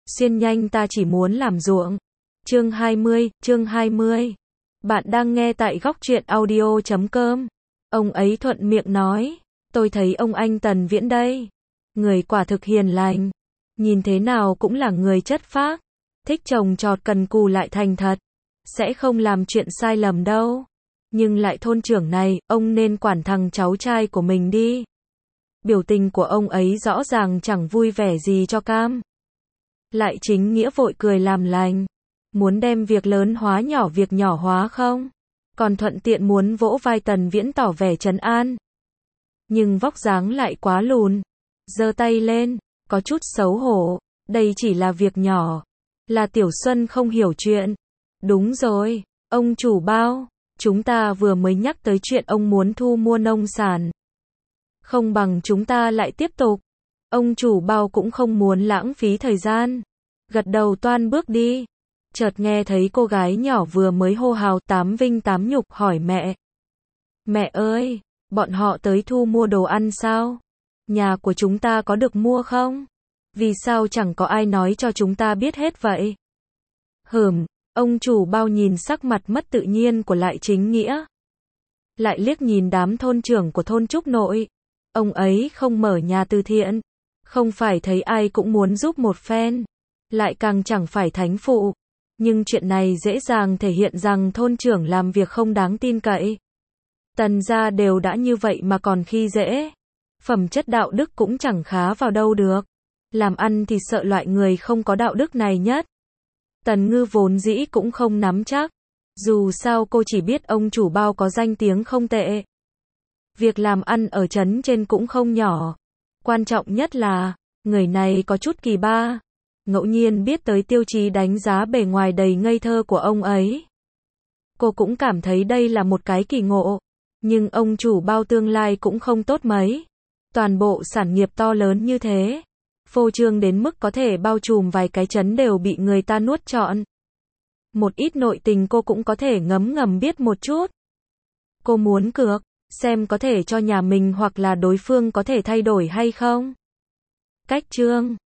Xuyên nhanh ta chỉ muốn làm ruộng. Chương 20. Bạn đang nghe tại góc truyện audio.com. Ông ấy thuận miệng nói, tôi thấy ông anh Tần Viễn đây. Người quả thực hiền lành. Nhìn thế nào cũng là người chất phác. Thích trồng trọt cần cù lại thành thật. Sẽ không làm chuyện sai lầm đâu. Nhưng lại thôn trưởng này, ông nên quản thằng cháu trai của mình đi. Biểu tình của ông ấy rõ ràng chẳng vui vẻ gì cho cam. Lại chính nghĩa vội cười làm lành. Muốn đem việc lớn hóa nhỏ việc nhỏ hóa không? Còn thuận tiện muốn vỗ vai Tần Viễn tỏ vẻ trấn an. Nhưng vóc dáng lại quá lùn. Giơ tay lên, có chút xấu hổ. Đây chỉ là việc nhỏ. Là Tiểu Xuân không hiểu chuyện. Đúng rồi, ông chủ Bao. Chúng ta vừa mới nhắc tới chuyện ông muốn thu mua nông sản. Không bằng chúng ta lại tiếp tục. Ông chủ Bao cũng không muốn lãng phí thời gian. Gật đầu toan bước đi. Chợt nghe thấy cô gái nhỏ vừa mới hô hào tám vinh tám nhục hỏi mẹ. Mẹ ơi, bọn họ tới thu mua đồ ăn sao? Nhà của chúng ta có được mua không? Vì sao chẳng có ai nói cho chúng ta biết hết vậy? Ông chủ Bao nhìn sắc mặt mất tự nhiên của Lại Chính Nghĩa. Lại liếc nhìn đám thôn trưởng của thôn Trúc Nội. Ông ấy không mở nhà từ thiện. Không phải thấy ai cũng muốn giúp một phen. Lại càng chẳng phải thánh phụ. Nhưng chuyện này dễ dàng thể hiện rằng thôn trưởng làm việc không đáng tin cậy. Tần gia đều đã như vậy mà còn khi dễ. Phẩm chất đạo đức cũng chẳng khá vào đâu được. Làm ăn thì sợ loại người không có đạo đức này nhất. Tần Ngư vốn dĩ cũng không nắm chắc. Dù sao cô chỉ biết ông chủ Bao có danh tiếng không tệ. Việc làm ăn ở trấn trên cũng không nhỏ. Quan trọng nhất là, người này có chút kỳ ba. Ngẫu nhiên biết tới tiêu chí đánh giá bề ngoài đầy ngây thơ của ông ấy. Cô cũng cảm thấy đây là một cái kỳ ngộ. Nhưng ông chủ Bao tương lai cũng không tốt mấy. Toàn bộ sản nghiệp to lớn như thế. Phô trương đến mức có thể bao trùm vài cái trấn đều bị người ta nuốt trọn. Một ít nội tình cô cũng có thể ngấm ngầm biết một chút. Cô muốn cược, xem có thể cho nhà mình hoặc là đối phương có thể thay đổi hay không. Cách chương